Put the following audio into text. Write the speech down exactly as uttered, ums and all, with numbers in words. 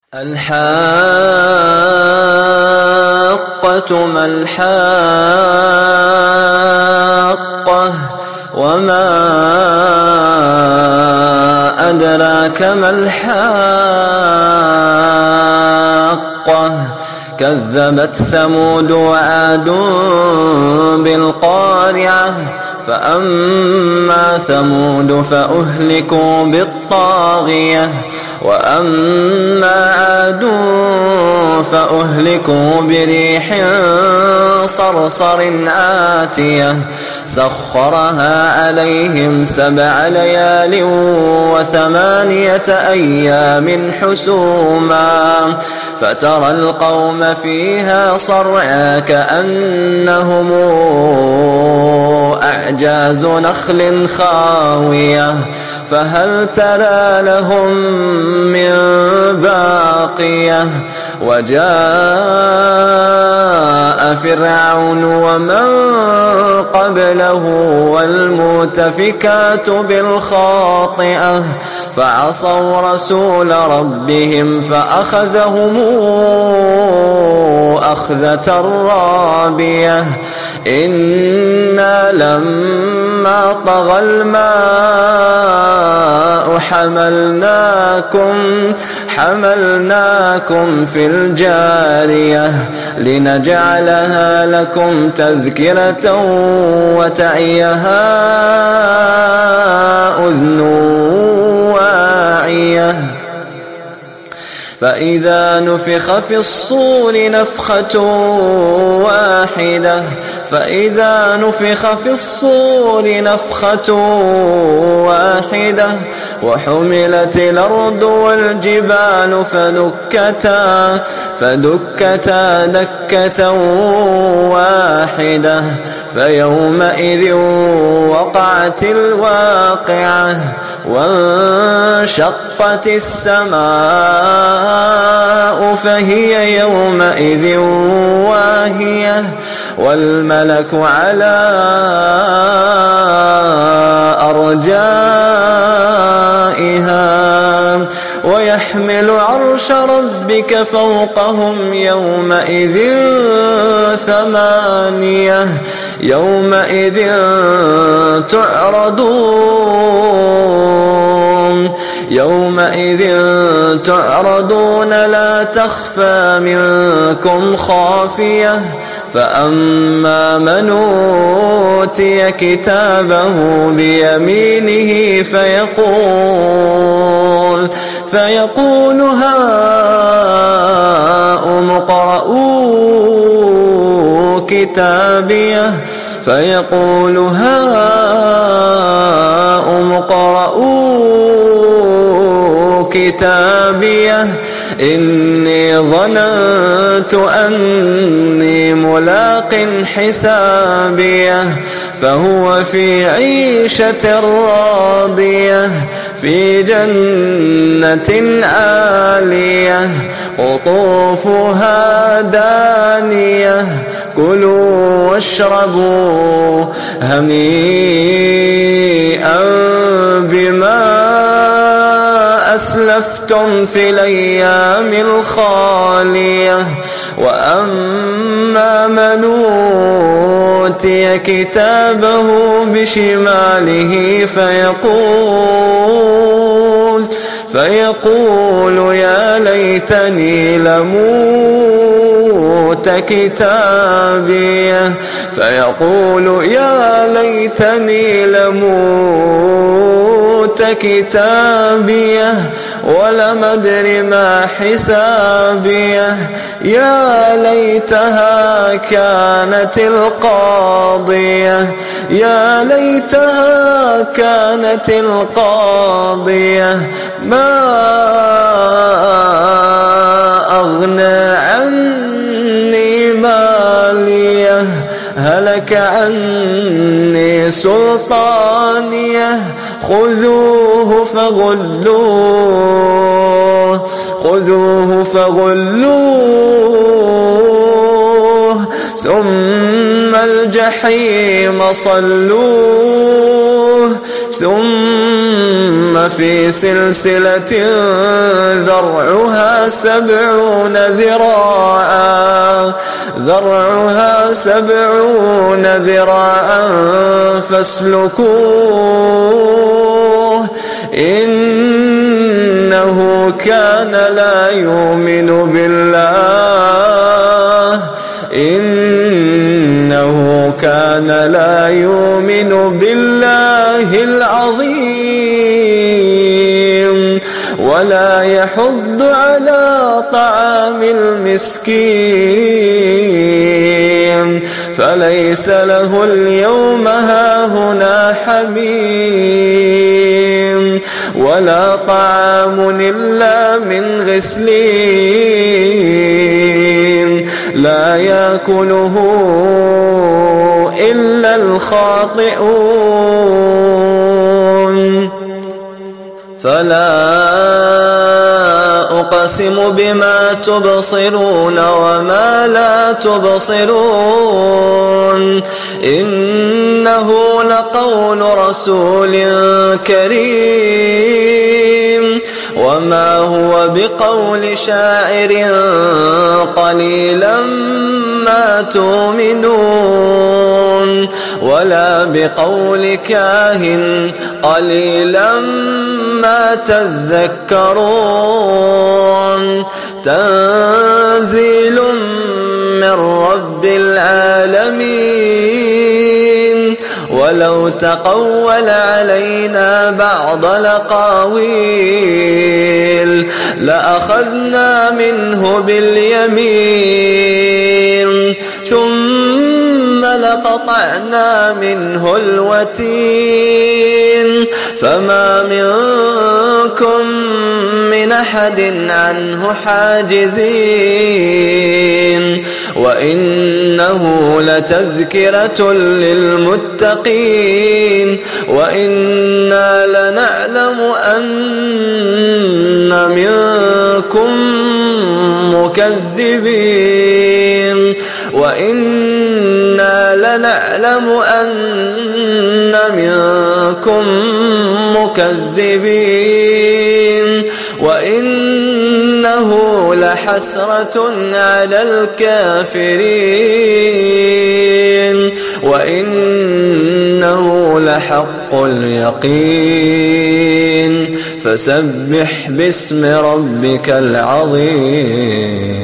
الحاقة ما الحاقة وما أدراك ما الحاقة كذبت ثمود وعاد بالقارعة فأما ثمود فأهلكوا بالطاغية وأما عاد فأهلكوا بريح صرصر آتية سخرها عليهم سبع ليال وثمانية أيام حسوما فترى القوم فيها صرعى كأنهم أعجاز نخل خاوية فهل ترى لهم من باقية وجاء فرعون ومن قبله والمؤتفكات بالخاطئة فعصوا رسول ربهم فأخذهم أخذة رابية إنا لما طغى الماء حملناكم حملناكم في الجارية لنجعلها لكم تذكرة وتعيها أذن واعية فإذا نفخ في الصور نفخة واحدة فإذا نفخ في الصور نفخة واحدة وحملت الأرض والجبال فدكتا فدكتا دكة واحدة فيومئذ وقعت الواقعة وانشقت السماء فهي يومئذ واهية والملك على أرجائها ويحمل عرش ربك فوقهم يومئذ ثمانية يومئذ تعرضون يومئذ تعرضون لا تخفى منكم خافية فأما من أوتي كتابه بيمينه فيقول فيقول هاؤم اقرءوا كتابيه فيقول هاؤم اقرءوا كتابيه إني ظننت أني ملاق حسابيه فهو في عيشة راضية في جنة عالية قطوفها دانية كلوا واشربوا هنيئا بما أسلفتم في الأيام الخالية وأما من أوتي كتابه بشماله فيقول فيقول يا ليتني لموت كتابيه فيقول يا ليتني لموت كتابيه ولم أدر ما حسابيه يا ليتها كانت القاضية يا ليتها كانت القاضية ما أغنى عني ماليه هلك عني سلطانيه خذوه فغلوه خذوه فغلوه ثم الجحيم صلوه ثم في سلسلة ذرعها سبعون ذراعا ذرعها سبعون ذراعا فاسلكوه إنه كان لا يؤمن بالله إنه كان لا يؤمن بالله العظيم ولا يحض على طعام المسكين فليس له اليوم هاهنا حميم ولا طعام إلا من غسلين لا يأكله إلا الخاطئون فلا أقسم بما تبصرون وما لا تبصرون إنه لقول رسول كريم وما هو بقول شاعر قليلا ما تؤمنون ولا بقول كاهن قليلا ما تذكرون تنزيل من رب العالمين ولو تقول علينا بعض الأقاويل لأخذنا منه باليمين ثم لقطعنا منه الوتين فما منكم من أحد عنه حاجزين وإنه لتذكرة للمتقين وإنا لنعلم أن منكم مكذبين وإنا لنعلم أن منكم مكذبين وإنه لحسرة على الكافرين وإنه لحق اليقين فسبح باسم ربك العظيم.